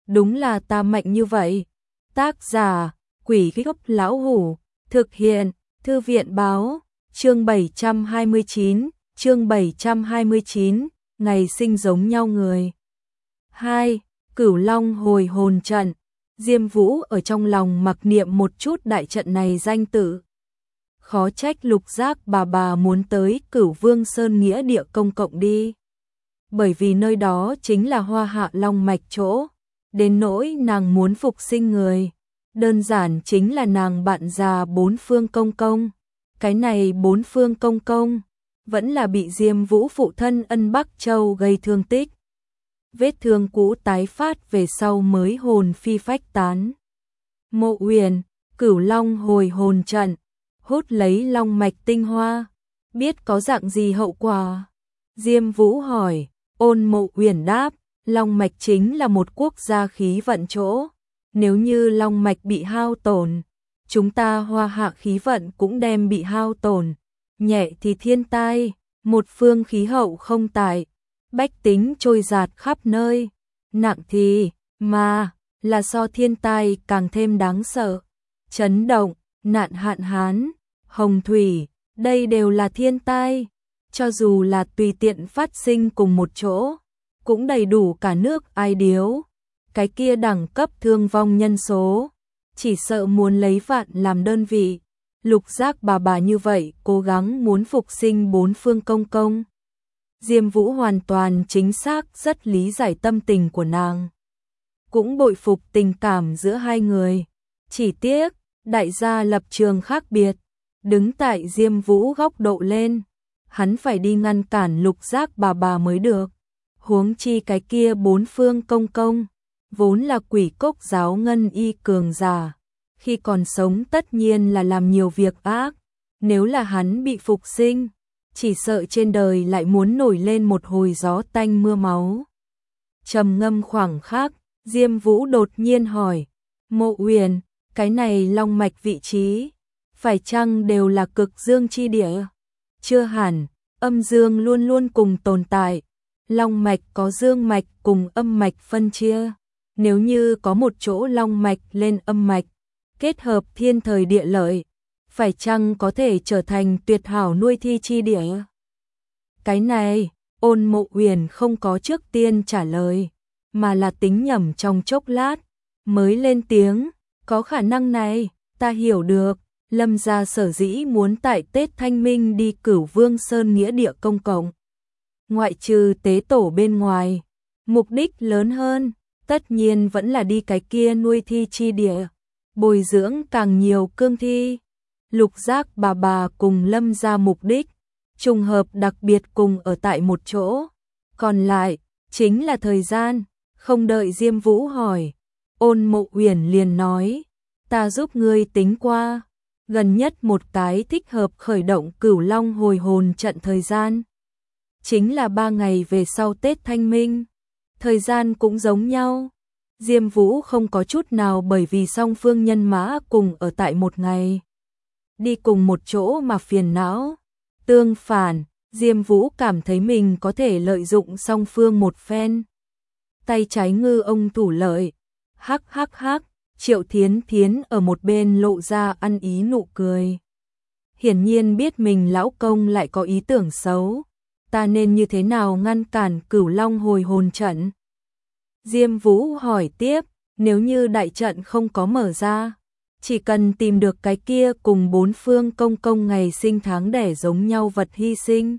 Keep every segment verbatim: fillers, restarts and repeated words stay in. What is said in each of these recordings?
đúng là ta mạnh như vậy. Tác giả, Quỷ Gốc Lão Hủ, thực hiện, Thư viện báo, chương bảy trăm hai mươi chín, chương bảy trăm hai mươi chín, ngày sinh giống nhau người. hai. Cửu Long hồi hồn trận. Diêm Vũ ở trong lòng mặc niệm một chút đại trận này danh tự. Khó trách Lục Giác bà bà muốn tới Cửu Vương Sơn nghĩa địa công cộng đi. Bởi vì nơi đó chính là Hoa Hạ Long mạch chỗ, đến nỗi nàng muốn phục sinh người, đơn giản chính là nàng bạn già Bốn Phương Công Công. Cái này Bốn Phương Công Công vẫn là bị Diêm Vũ phụ thân Ân Bắc Châu gây thương tích. Vết thương cũ tái phát về sau mới hồn phi phách tán. Mộ Uyển, Cửu Long hồi hồn trận, hút lấy long mạch tinh hoa, biết có dạng gì hậu quả? Diêm Vũ hỏi. Ôn Mộ Uyển đáp, long mạch chính là một quốc gia khí vận chỗ, nếu như long mạch bị hao tổn, chúng ta Hoa Hạ khí vận cũng đem bị hao tổn, nhẹ thì thiên tai, một phương khí hậu không tại, bách tính trôi dạt khắp nơi, nặng thì, mà, là so thiên tai càng thêm đáng sợ, chấn động, nạn hạn hán, hồng thủy, đây đều là thiên tai. Cho dù là tùy tiện phát sinh cùng một chỗ, cũng đầy đủ cả nước ai điếu. Cái kia đẳng cấp thương vong nhân số, chỉ sợ muốn lấy vạn làm đơn vị. Lục Giác bà bà như vậy cố gắng muốn phục sinh Bốn Phương Công Công. Diêm Vũ hoàn toàn chính xác rất lý giải tâm tình của nàng. Cũng bội phục tình cảm giữa hai người. Chỉ tiếc, đại gia lập trường khác biệt, đứng tại Diêm Vũ góc độ lên. Hắn phải đi ngăn cản Lục Giác bà bà mới được. Huống chi cái kia Bốn Phương Công Công, vốn là quỷ cốc giáo ngân y cường giả, khi còn sống tất nhiên là làm nhiều việc ác, nếu là hắn bị phục sinh, chỉ sợ trên đời lại muốn nổi lên một hồi gió tanh mưa máu. Trầm ngâm khoảng khắc, Diêm Vũ đột nhiên hỏi, Mộ Uyển, cái này long mạch vị trí, phải chăng đều là cực dương chi địa? Chưa hẳn, âm dương luôn luôn cùng tồn tại, long mạch có dương mạch cùng âm mạch phân chia, nếu như có một chỗ long mạch lên âm mạch, kết hợp thiên thời địa lợi, phải chăng có thể trở thành tuyệt hảo nuôi thi chi địa? Cái này, Ôn Mộ Uyển không có trước tiên trả lời, mà là tính nhẩm trong chốc lát, mới lên tiếng, có khả năng này, ta hiểu được. Lâm gia sở dĩ muốn tại Tết Thanh Minh đi Cửu Vương Sơn nghĩa địa công cộng. Ngoại trừ tế tổ bên ngoài, mục đích lớn hơn, tất nhiên vẫn là đi cái kia nuôi thi chi địa, bồi dưỡng càng nhiều cương thi. Lục Giác bà bà cùng Lâm gia mục đích, trùng hợp đặc biệt cùng ở tại một chỗ. Còn lại, chính là thời gian, không đợi Diêm Vũ hỏi. Ôn Mộ Uyển liền nói, ta giúp ngươi tính qua. Gần nhất một cái thích hợp khởi động Cửu Long hồi hồn trận thời gian. Chính là ba ngày về sau Tết Thanh Minh. Thời gian cũng giống nhau. Diêm Vũ không có chút nào bởi vì song phương nhân mã cùng ở tại một ngày. Đi cùng một chỗ mà phiền não. Tương phản, Diêm Vũ cảm thấy mình có thể lợi dụng song phương một phen. Tay trái ngư ông thủ lợi. Hắc hắc hắc. Triệu Thiến Thiến ở một bên lộ ra ăn ý nụ cười. Hiển nhiên biết mình lão công lại có ý tưởng xấu. Ta nên như thế nào ngăn cản Cửu Long hồi hồn trận? Diêm Vũ hỏi tiếp, nếu như đại trận không có mở ra, chỉ cần tìm được cái kia cùng Bốn Phương Công Công ngày sinh tháng đẻ giống nhau vật hy sinh,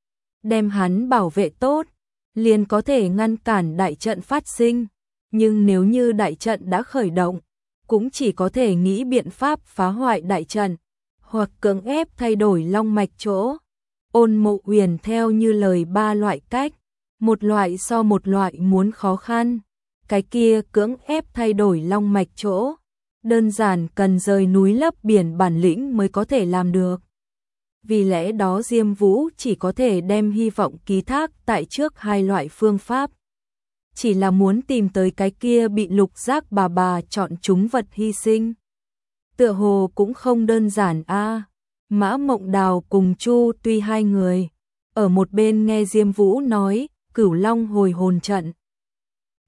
đem hắn bảo vệ tốt, liền có thể ngăn cản đại trận phát sinh. Nhưng nếu như đại trận đã khởi động, cũng chỉ có thể nghĩ biện pháp phá hoại đại trận, hoặc cưỡng ép thay đổi long mạch chỗ. Ôn Mộ Uyển theo như lời ba loại cách, một loại so một loại muốn khó khăn, cái kia cưỡng ép thay đổi long mạch chỗ, đơn giản cần rời núi lấp biển bản lĩnh mới có thể làm được. Vì lẽ đó Diêm Vũ chỉ có thể đem hy vọng ký thác tại trước hai loại phương pháp. Chỉ là muốn tìm tới cái kia bị Lục Giác bà bà chọn chúng vật hy sinh. Tựa hồ cũng không đơn giản a. À. Mã Mộng Đào cùng Chu Tuy hai người ở một bên nghe Diêm Vũ nói Cửu Long hồi hồn trận.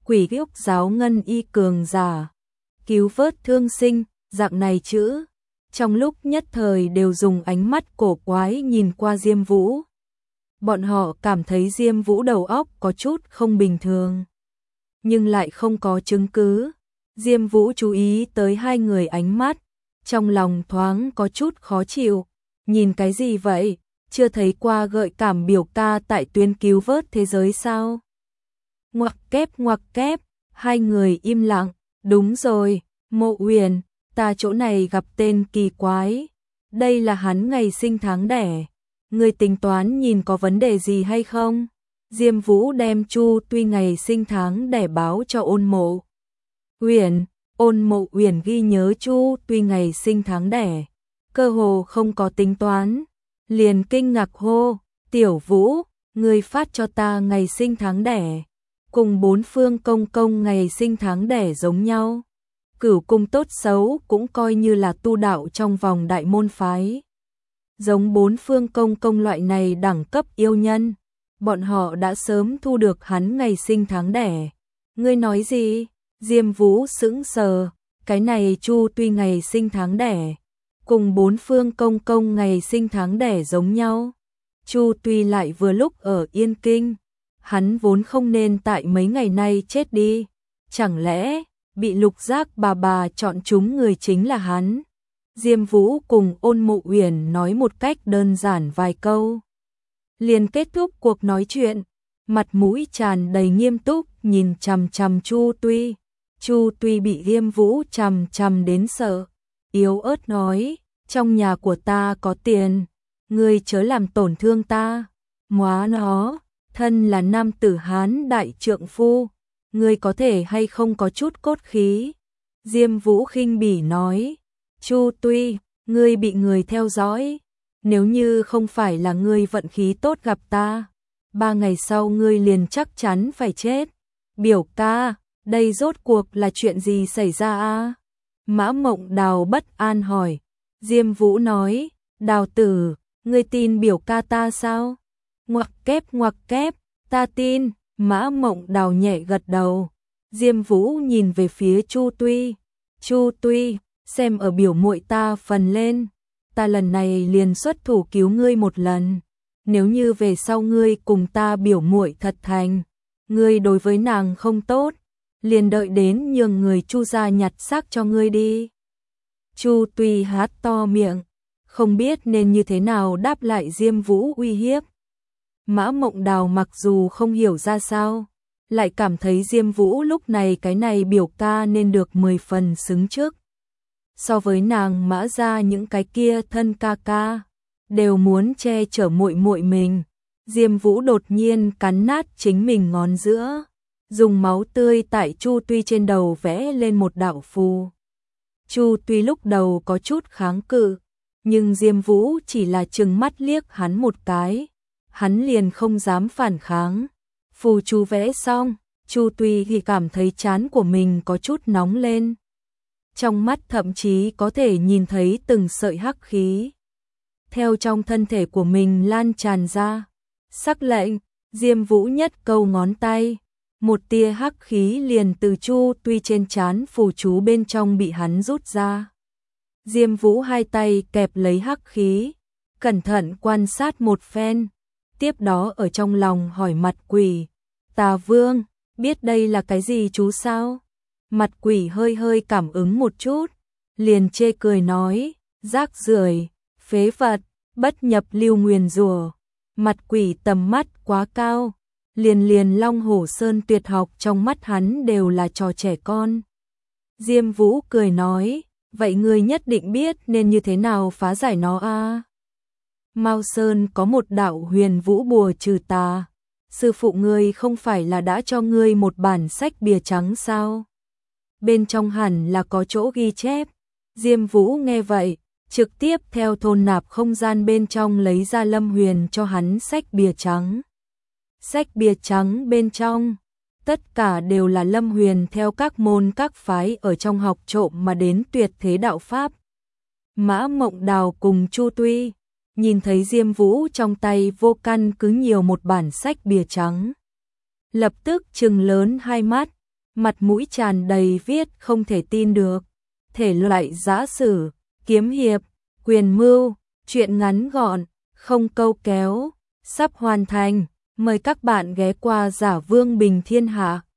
quỷ ốc giáo ngân y cường giả, cứu vớt thương sinh, dạng này chữ. Trong lúc nhất thời đều dùng ánh mắt cổ quái nhìn qua Diêm Vũ. Bọn họ cảm thấy Diêm Vũ đầu óc có chút không bình thường, nhưng lại không có chứng cứ. Diêm Vũ chú ý tới hai người ánh mắt, trong lòng thoáng có chút khó chịu. Nhìn cái gì vậy? Chưa thấy qua gợi cảm biểu ca tại tuyến cứu vớt thế giới sao? Ngoặc kép ngoặc kép, hai người im lặng. Đúng rồi, Mộ Uyển, ta chỗ này gặp tên kỳ quái. Đây là hắn ngày sinh tháng đẻ. Người tính toán nhìn có vấn đề gì hay không? Diêm Vũ đem Chu Tuy ngày sinh tháng đẻ báo cho Ôn Mộ Uyển. Ôn Mộ Uyển ghi nhớ Chu Tuy ngày sinh tháng đẻ, cơ hồ không có tính toán, liền kinh ngạc hô, Tiểu Vũ, ngươi phát cho ta ngày sinh tháng đẻ, cùng bốn phương công công ngày sinh tháng đẻ giống nhau. Cửu cung tốt xấu cũng coi như là tu đạo trong vòng đại môn phái. Giống bốn phương công công loại này đẳng cấp yêu nhân, bọn họ đã sớm thu được hắn ngày sinh tháng đẻ. Ngươi nói gì? Diêm Vũ sững sờ, cái này Chu Tuy ngày sinh tháng đẻ, cùng bốn phương công công ngày sinh tháng đẻ giống nhau. Chu Tuy lại vừa lúc ở Yên Kinh, hắn vốn không nên tại mấy ngày nay chết đi. Chẳng lẽ bị Lục Giác bà bà chọn chúng người chính là hắn? Diêm Vũ cùng Ôn Mộ Uyển nói một cách đơn giản vài câu, liền kết thúc cuộc nói chuyện, mặt mũi tràn đầy nghiêm túc nhìn chằm chằm Chu Tuy. Chu Tuy bị Diêm Vũ chằm chằm đến sợ, yếu ớt nói, trong nhà của ta có tiền, ngươi chớ làm tổn thương ta. Móa nó, thân là nam tử Hán đại trượng phu, ngươi có thể hay không có chút cốt khí? Diêm Vũ khinh bỉ nói, Chu Tuy, ngươi bị người theo dõi, nếu như không phải là ngươi vận khí tốt gặp ta, ba ngày sau ngươi liền chắc chắn phải chết. Biểu ca, đây rốt cuộc là chuyện gì xảy ra a? Mã Mộng Đào bất an hỏi. Diêm Vũ nói, Đào tử, ngươi tin biểu ca ta sao? Ngoặc kép ngoặc kép, ta tin. Mã Mộng Đào nhẹ gật đầu. Diêm Vũ nhìn về phía Chu Tuy. Chu Tuy, xem ở biểu muội ta phần lên, ta lần này liền xuất thủ cứu ngươi một lần. Nếu như về sau ngươi cùng ta biểu muội thật thành, ngươi đối với nàng không tốt, liền đợi đến nhường người Chu gia nhặt xác cho ngươi đi. Chu Tuy há to miệng, không biết nên như thế nào đáp lại Diêm Vũ uy hiếp. Mã Mộng Đào mặc dù không hiểu ra sao, lại cảm thấy Diêm Vũ lúc này cái này biểu ca nên được mười phần xứng trước. So với nàng Mã gia những cái kia thân ca ca, đều muốn che chở muội muội mình. Diêm Vũ đột nhiên cắn nát chính mình ngón giữa, dùng máu tươi tại Chu Tuy trên đầu vẽ lên một đạo phù. Chu Tuy lúc đầu có chút kháng cự, nhưng Diêm Vũ chỉ là trừng mắt liếc hắn một cái, hắn liền không dám phản kháng. Phù chú vẽ xong, Chu Tuy thì cảm thấy trán của mình có chút nóng lên. Trong mắt thậm chí có thể nhìn thấy từng sợi hắc khí theo trong thân thể của mình lan tràn ra. Sắc lệnh, Diêm Vũ nhất câu ngón tay, một tia hắc khí liền từ Chu Tuy trên trán phù chú bên trong bị hắn rút ra. Diêm Vũ hai tay kẹp lấy hắc khí, cẩn thận quan sát một phen, tiếp đó ở trong lòng hỏi mặt quỷ, Tà Vương, biết đây là cái gì chú sao? Mặt quỷ hơi hơi cảm ứng một chút, liền chê cười nói, rác rưởi, phế vật, bất nhập lưu nguyền rủa. Mặt quỷ tầm mắt quá cao, liền liền Long Hổ Sơn tuyệt học trong mắt hắn đều là trò trẻ con. Diêm Vũ cười nói, vậy ngươi nhất định biết nên như thế nào phá giải nó a? Mao Sơn có một đạo huyền vũ bùa trừ tà, sư phụ ngươi không phải là đã cho ngươi một bản sách bìa trắng sao? Bên trong hẳn là có chỗ ghi chép. Diêm Vũ nghe vậy, trực tiếp theo thôn nạp không gian bên trong lấy ra Lâm Huyền cho hắn sách bìa trắng. Sách bìa trắng bên trong, tất cả đều là Lâm Huyền theo các môn các phái ở trong học trộm mà đến tuyệt thế đạo pháp. Mã Mộng Đào cùng Chu Tuy nhìn thấy Diêm Vũ trong tay vô căn cứ nhiều một bản sách bìa trắng, lập tức trừng lớn hai mắt, mặt mũi tràn đầy viết không thể tin được. Thể loại giã sử, kiếm hiệp, quyền mưu, truyện ngắn gọn, không câu kéo, sắp hoàn thành. Mời các bạn ghé qua Giả Vương Bình Thiên Hạ.